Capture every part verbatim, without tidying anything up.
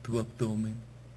tu abdomen.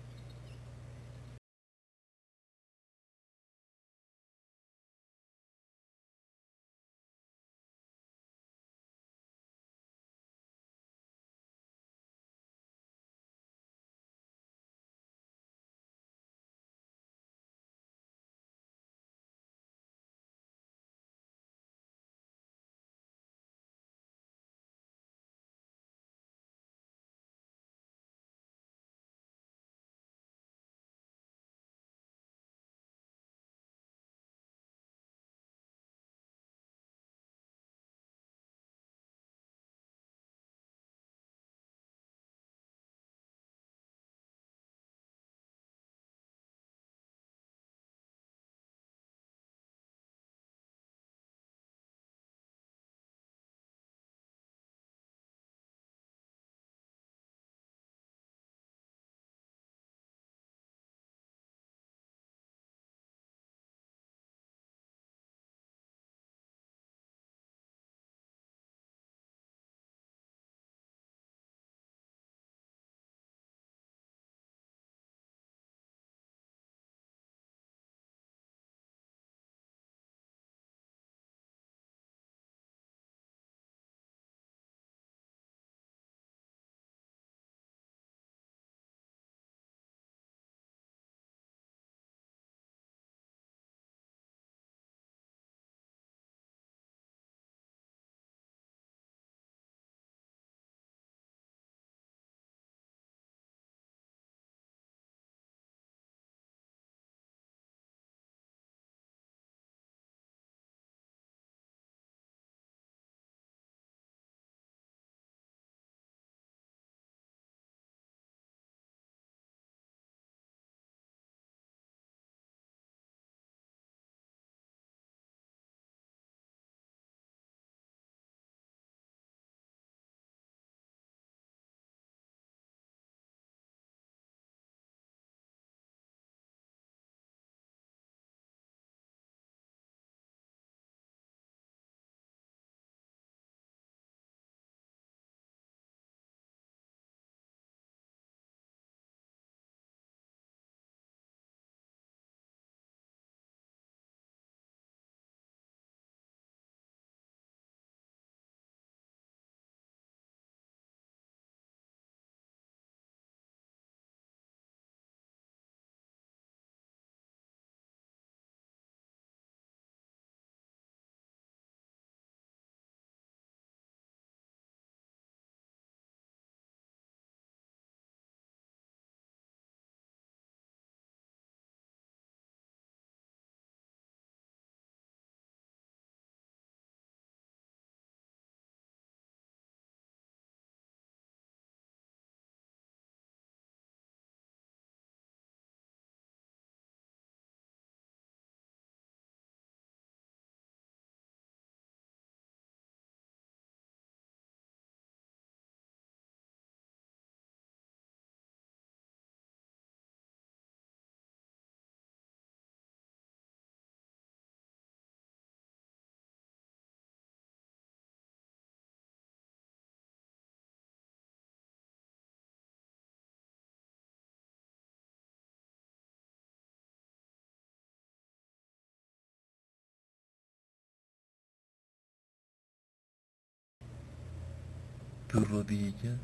Tus rodillas,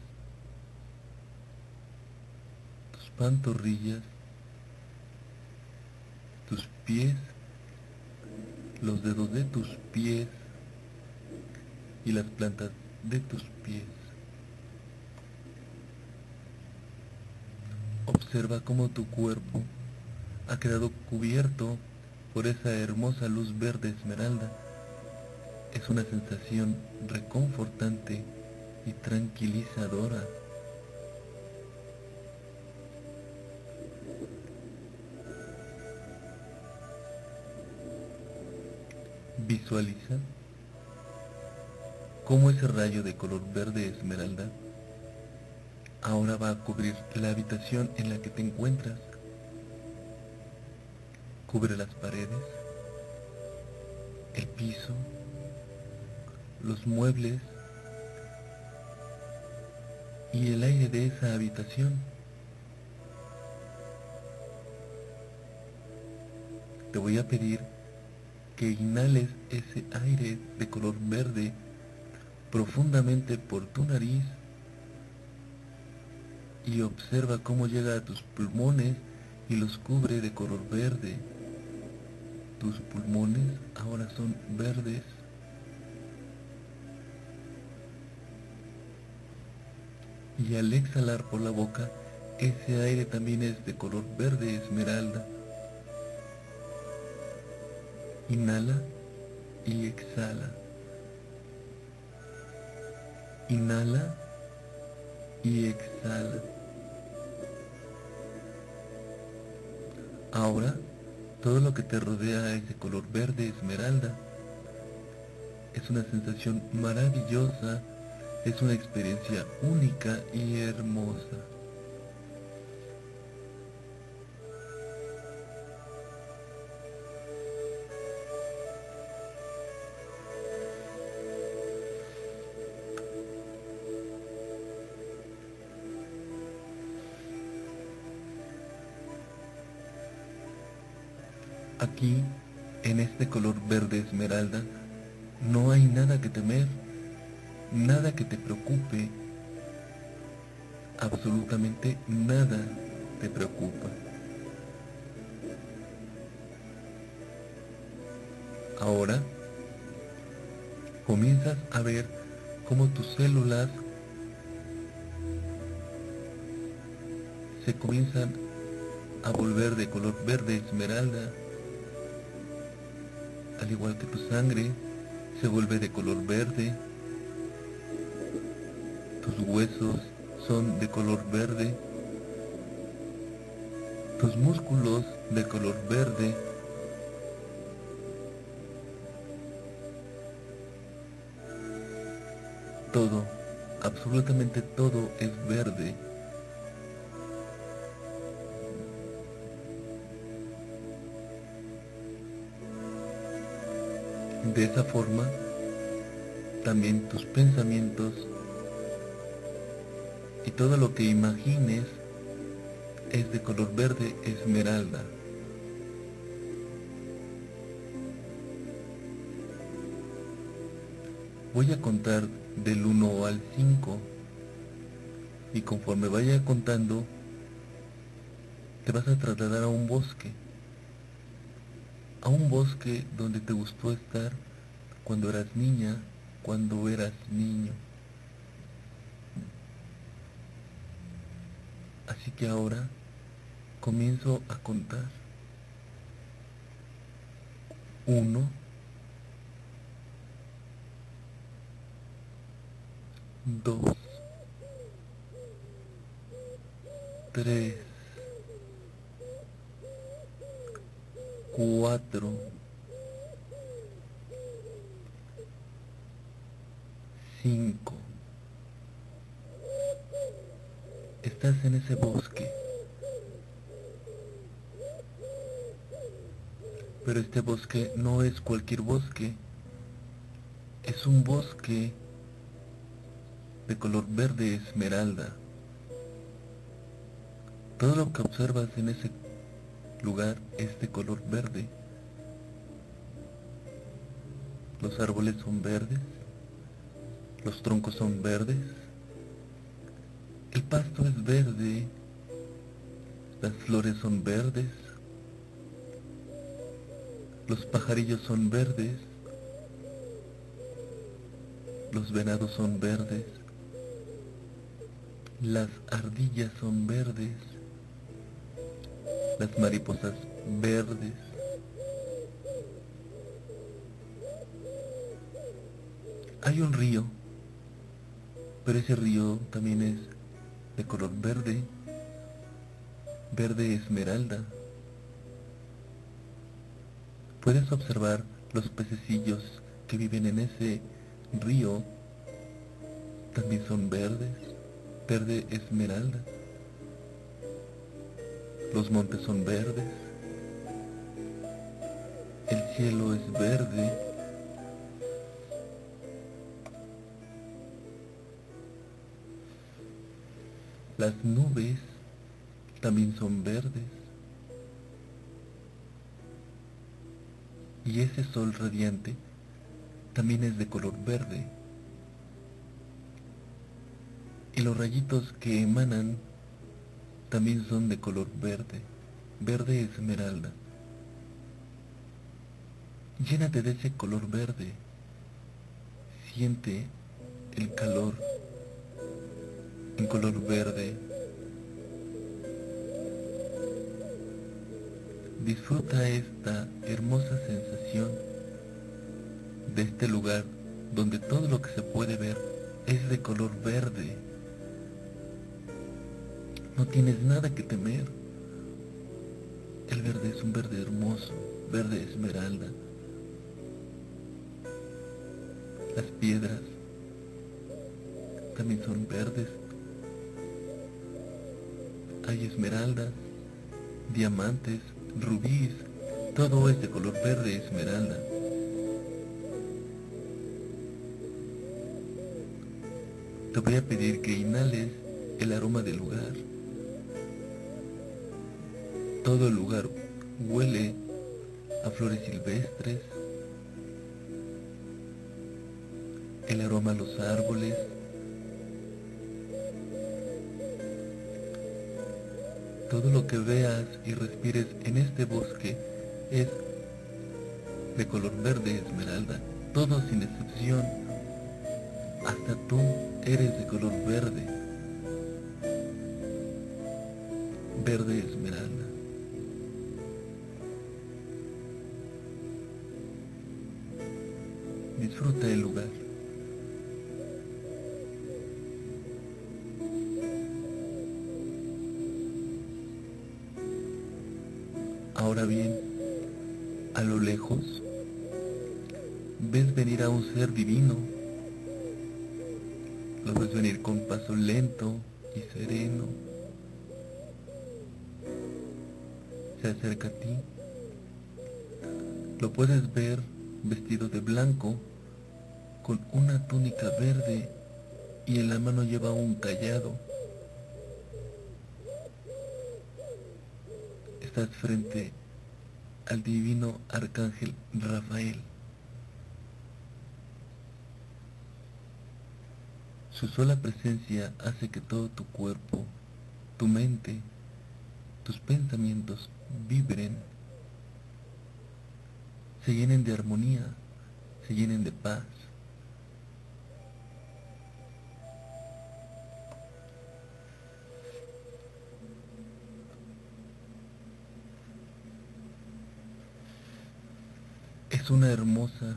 tus pantorrillas, tus pies, los dedos de tus pies y las plantas de tus pies. Observa cómo tu cuerpo ha quedado cubierto por esa hermosa luz verde esmeralda. Es una sensación reconfortante y tranquilizadora. Visualiza cómo ese rayo de color verde esmeralda ahora va a cubrir la habitación en la que te encuentras. Cubre las paredes, el piso, los muebles y el aire de esa habitación. te voy a pedir que inhales ese aire de color verde profundamente por tu nariz y observa cómo llega a tus pulmones y los cubre de color verde. Tus pulmones ahora son verdes. Y al exhalar por la boca, ese aire también es de color verde esmeralda. Inhala y exhala. Inhala y exhala. Ahora, todo lo que te rodea es de color verde esmeralda. Es una sensación maravillosa, es una experiencia única y hermosa. Aquí, en este color verde esmeralda, no hay nada que temer, nada que te preocupe, absolutamente nada te preocupa. Ahora, comienzas a ver cómo tus células se comienzan a volver de color verde esmeralda, al igual que tu sangre se vuelve de color verde, tus huesos son de color verde, tus músculos de color verde, todo, absolutamente todo es verde. De esa forma, también tus pensamientos y todo lo que imagines es de color verde esmeralda. Voy a contar del uno al cinco y conforme vaya contando te vas a trasladar a un bosque, a un bosque donde te gustó estar cuando eras niña, cuando eras niño. Así que ahora comienzo a contar. Uno, dos, tres, cuatro, cinco. Estás en ese bosque, pero este bosque no es cualquier bosque, es un bosque de color verde esmeralda. Todo lo que observas en ese lugar es de color verde. Los árboles son verdes, los troncos son verdes, el pasto es verde, las flores son verdes, los pajarillos son verdes, los venados son verdes, las ardillas son verdes, las mariposas verdes. Hay un río, pero ese río también es de color verde, verde esmeralda. Puedes observar los pececillos que viven en ese río, también son verdes, verde esmeralda. Los montes son verdes, el cielo es verde, las nubes también son verdes. Y ese sol radiante también es de color verde. Y los rayitos que emanan también son de color verde, verde esmeralda. Llénate de ese color verde. Siente el calor en color verde. Disfruta esta hermosa sensación de este lugar donde todo lo que se puede ver es de color verde. No tienes nada que temer. El verde es un verde hermoso, verde esmeralda. Las piedras también son verdes. Hay esmeraldas, diamantes, rubíes, todo es de color verde esmeralda. Te voy a pedir que inhales el aroma del lugar. Todo el lugar huele a flores silvestres, el aroma a los árboles, todo lo que veas y respires en este bosque es de color verde esmeralda, todo sin excepción, hasta tú eres de color verde, verde esmeralda. Disfruta el lugar. Ahora bien, a lo lejos, ves venir a un ser divino. Lo ves venir con paso lento y sereno. Se acerca a ti. Lo puedes ver vestido de blanco, con una túnica verde y en la mano lleva un cayado. Estás frente al divino arcángel Rafael. Su sola presencia hace que todo tu cuerpo, tu mente, tus pensamientos vibren, se llenen de armonía, se llenen de paz. Es una hermosa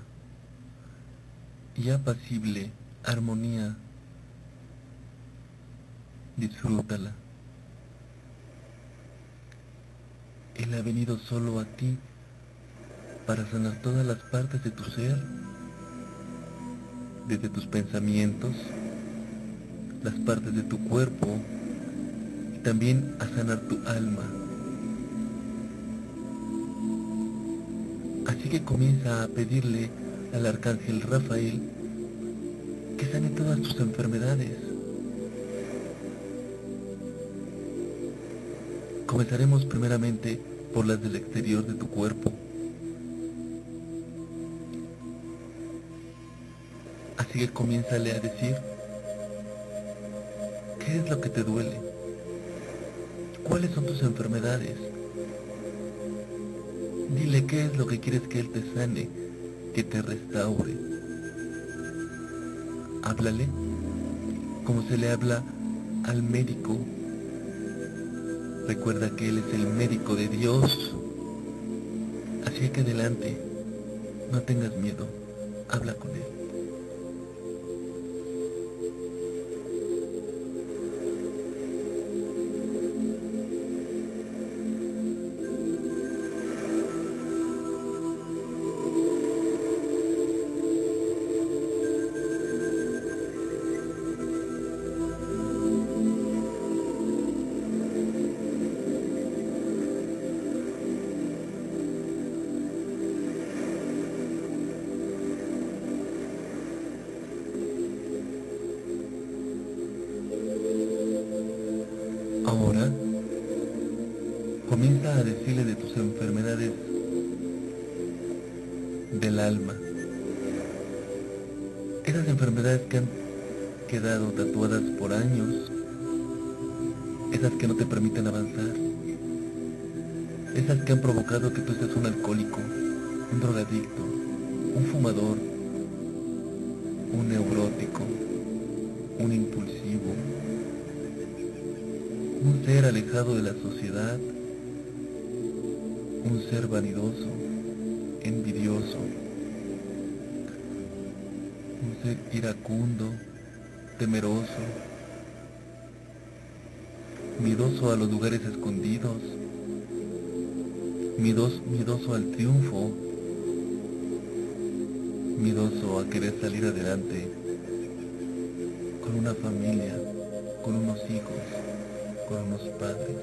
y apacible armonía. Disfrútala. Él ha venido solo a ti para sanar todas las partes de tu ser, desde tus pensamientos, las partes de tu cuerpo, y también a sanar tu alma. Así que comienza a pedirle al arcángel Rafael que sane todas tus enfermedades. Comenzaremos primeramente por las del exterior de tu cuerpo. Así que comiénzale a decir, ¿qué es lo que te duele? ¿Cuáles son tus enfermedades? Dile qué es lo que quieres que Él te sane, que te restaure. Háblale como se le habla al médico. Recuerda que Él es el médico de Dios. Así que adelante, no tengas miedo, habla con Él. Ahora, comienza a decirle de tus enfermedades del alma. Esas enfermedades que han quedado tatuadas por años, esas que no te permiten avanzar, esas que han provocado que tú seas un alcohólico, un drogadicto, un fumador, un neurótico, un impulsivo, un ser alejado de la sociedad, un ser vanidoso, envidioso, un ser iracundo, temeroso, miedoso a los lugares escondidos, miedoso, miedoso al triunfo, miedoso a querer salir adelante con una familia, con unos hijos, con unos padres.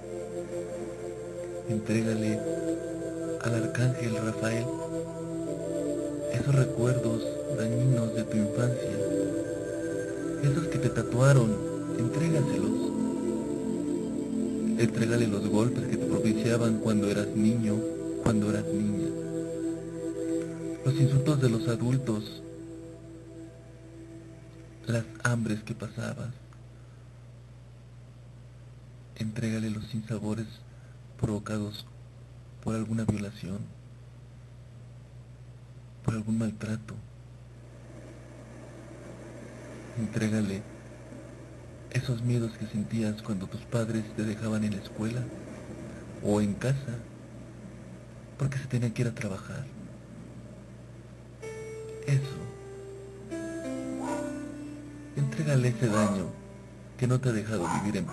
Entrégale al arcángel Rafael esos recuerdos dañinos de tu infancia, esos que te tatuaron, entrégaselos. Entrégale los golpes que te propiciaban cuando eras niño, cuando eras niña, los insultos de los adultos, las hambres que pasabas. Entrégale los sinsabores provocados por alguna violación, por algún maltrato. Entrégale esos miedos que sentías cuando tus padres te dejaban en la escuela o en casa porque se tenían que ir a trabajar. Eso. Entrégale ese daño que no te ha dejado vivir en paz.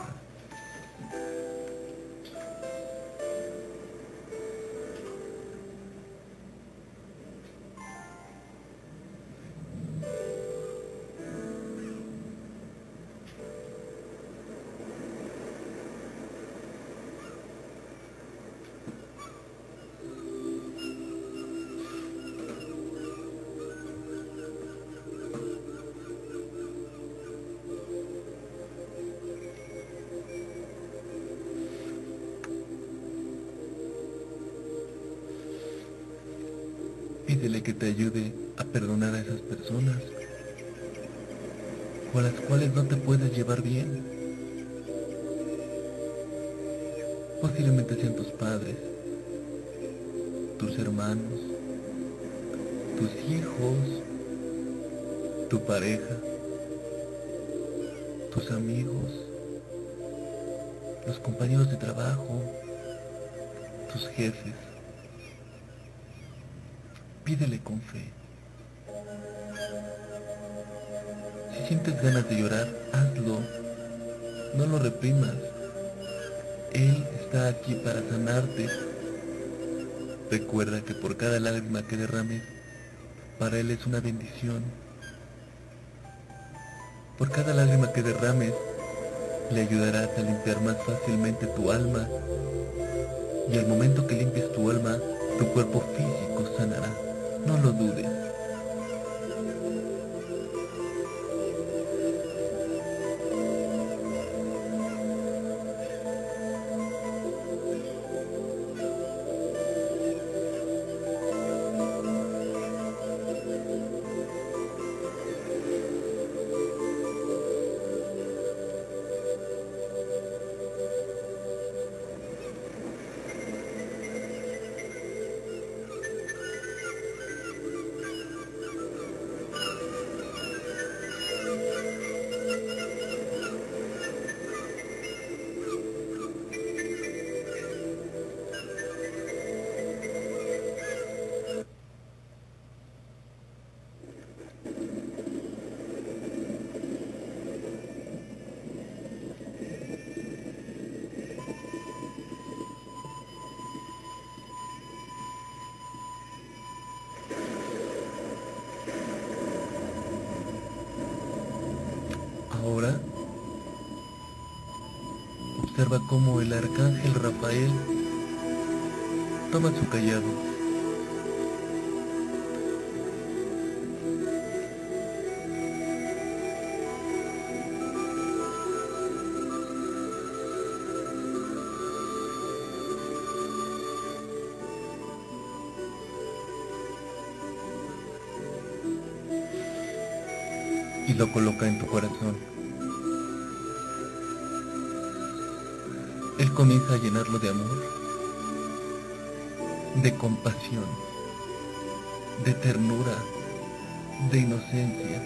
Pídele que te ayude a perdonar a esas personas con las cuales no te puedes llevar bien. Posiblemente sean tus padres, tus hermanos, tus hijos, tu pareja, tus amigos, los compañeros de trabajo, tus jefes. Pídele con fe. Si sientes ganas de llorar, hazlo. No lo reprimas. Él está aquí para sanarte. Recuerda que por cada lágrima que derrames, para Él es una bendición. Por cada lágrima que derrames, le ayudarás a limpiar más fácilmente tu alma. Y al momento que limpies tu alma, tu cuerpo físico sanará. No lo dudes. Ahora, observa cómo el arcángel Rafael toma su callado lo coloca en tu corazón. Él comienza a llenarlo de amor, de compasión, de ternura, de inocencia.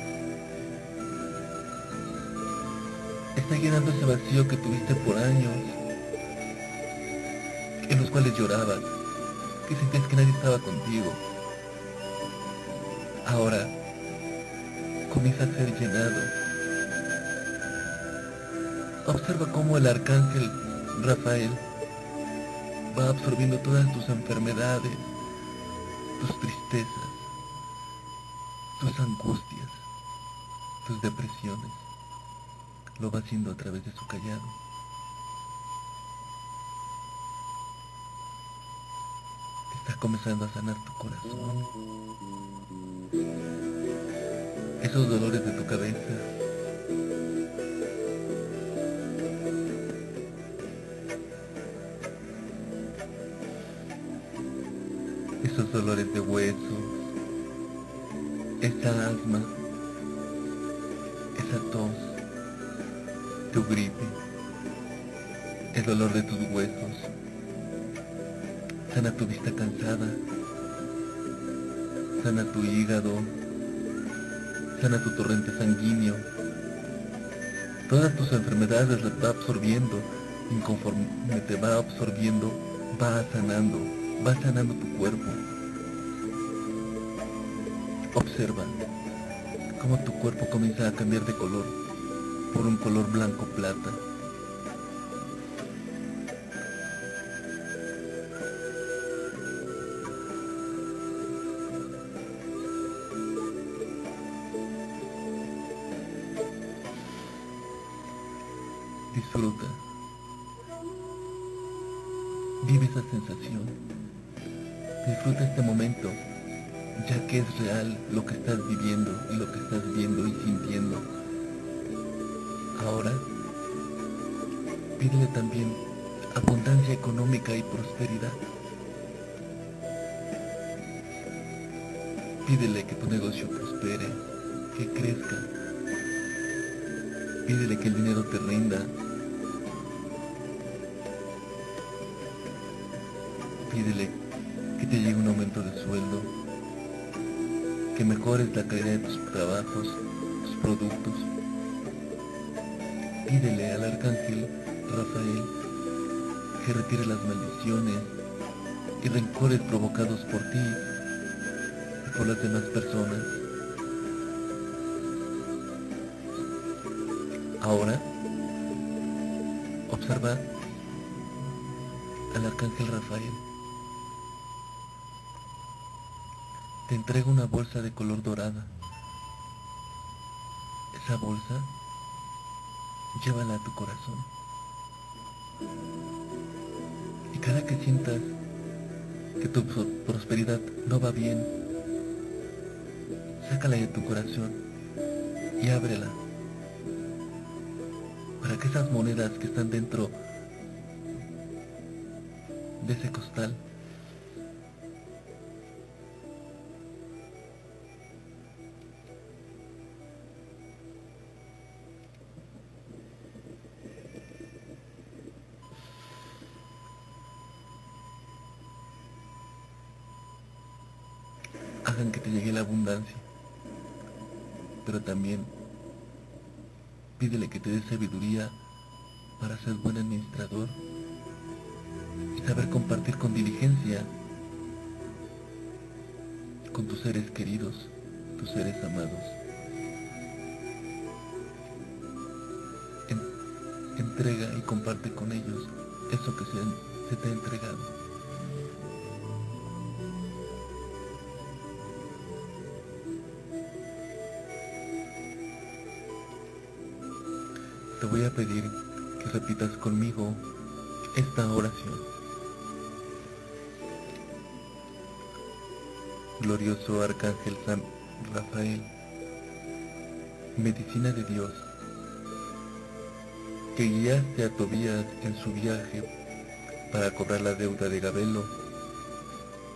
Está llenando ese vacío que tuviste por años, en los cuales llorabas, que sentías que nadie estaba contigo. Ahora comienza a ser llenado. Observa cómo el arcángel Rafael va absorbiendo todas tus enfermedades, tus tristezas, tus angustias, tus depresiones. Lo va haciendo a través de su callado. Está comenzando a sanar tu corazón. Esos dolores de tu cabeza. Esos dolores de huesos. Esa asma. Esa tos. Tu gripe, el dolor de tus huesos, sana tu vista cansada, sana tu hígado, sana tu torrente sanguíneo. Todas tus enfermedades las va absorbiendo y conforme te va absorbiendo, va sanando, va sanando tu cuerpo. Observa cómo tu cuerpo comienza a cambiar de color por un color blanco plata. Disfruta. Vive esa sensación. Disfruta este momento, ya que es real lo que estás viviendo y lo que estás viendo y sintiendo. Ahora, pídele también abundancia económica y prosperidad. Pídele que tu negocio prospere, que crezca. Pídele que el dinero te rinda. Pídele que te llegue un aumento de sueldo, que mejores la calidad de tus trabajos, tus productos. Pídele al arcángel Rafael que retire las maldiciones y rencores provocados por ti y por las demás personas. Ahora, observa al arcángel Rafael. Te entrega una bolsa de color dorada. Esa bolsa, llévala a tu corazón. Y cada que sientas que tu prosperidad no va bien, sácala de tu corazón y ábrela, para que esas monedas que están dentro de ese costal hagan que te llegue la abundancia. Pero también pídele que te dé sabiduría para ser buen administrador y saber compartir con diligencia con tus seres queridos, tus seres amados. En, entrega y comparte con ellos eso que se, se te ha entregado. Te voy a pedir que repitas conmigo esta oración. Glorioso Arcángel San Rafael, medicina de Dios, que guiaste a Tobías en su viaje para cobrar la deuda de Gabelo,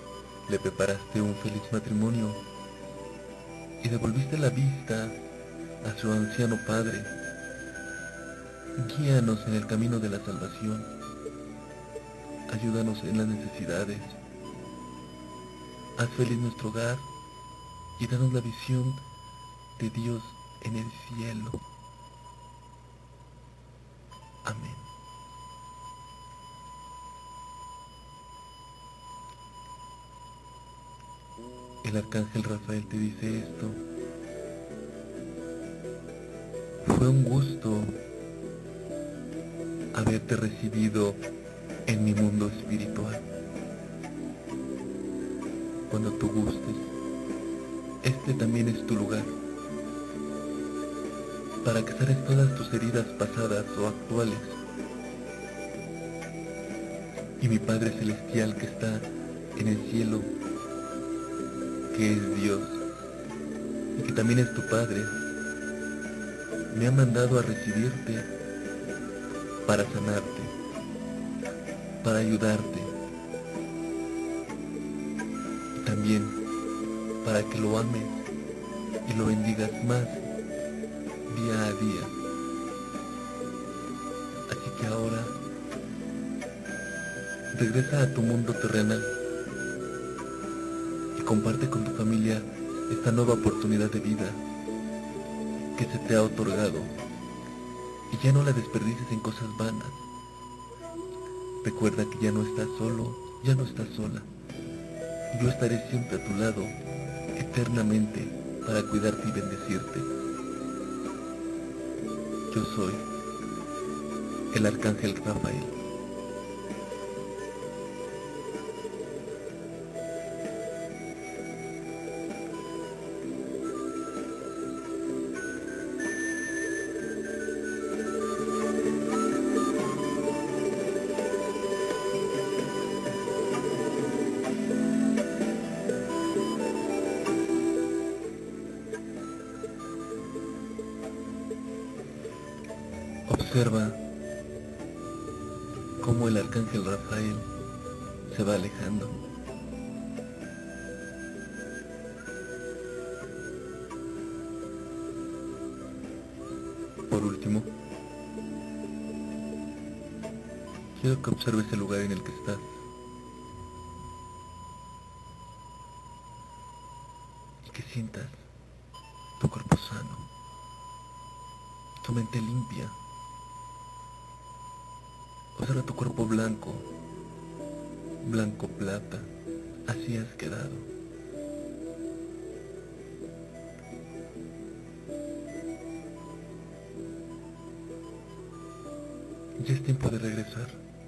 le preparaste un feliz matrimonio y devolviste la vista a su anciano Padre, guíanos en el camino de la salvación, ayúdanos en las necesidades, haz feliz nuestro hogar y danos la visión de Dios en el cielo. Amén. El arcángel Rafael te dice esto. Fue un gusto haberte recibido en mi mundo espiritual. Cuando tú gustes, este también es tu lugar, para que sanes todas tus heridas pasadas o actuales. Y mi Padre Celestial que está en el cielo, que es Dios, y que también es tu Padre, me ha mandado a recibirte para sanarte, para ayudarte, y también para que lo ames y lo bendigas más día a día. Así que ahora regresa a tu mundo terrenal y comparte con tu familia esta nueva oportunidad de vida que se te ha otorgado, y ya no la desperdicies en cosas vanas. Recuerda que ya no estás solo, ya no estás sola. Yo estaré siempre a tu lado, eternamente, para cuidarte y bendecirte. Yo soy el arcángel Rafael. Observa cómo el arcángel Rafael se va alejando. Por último, quiero que observes el lugar en el que estás. Y que sientas tu cuerpo sano, tu mente limpia. Observa tu cuerpo blanco, blanco plata, así has quedado. Ya es tiempo de regresar.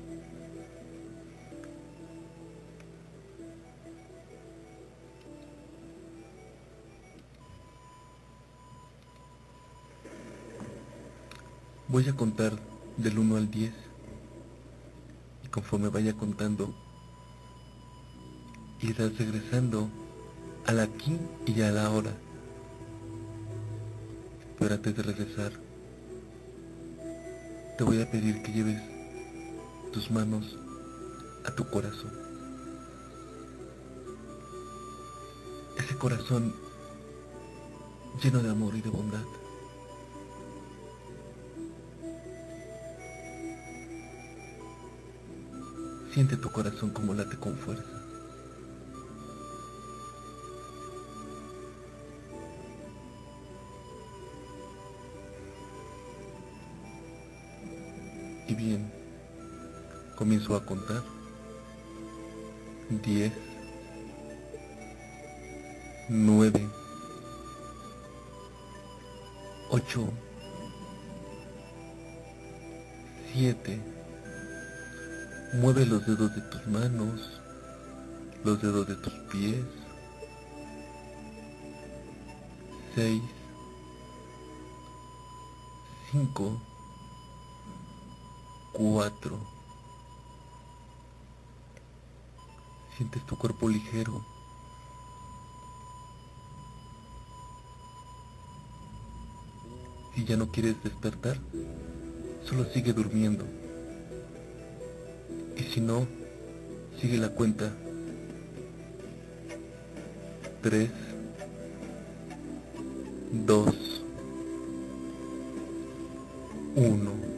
Voy a contar del uno al diez. Y conforme vaya contando, irás regresando al aquí y a la hora. Pero antes de regresar, te voy a pedir que lleves tus manos a tu corazón. Ese corazón lleno de amor y de bondad. Siente tu corazón como late con fuerza. Y bien, comienzo a contar. Diez, nueve, ocho, siete. Mueve los dedos de tus manos, los dedos de tus pies. Seis, cinco, cuatro. Sientes tu cuerpo ligero. Si ya no quieres despertar, solo sigue durmiendo. Y si no, sigue la cuenta. Tres, dos, uno.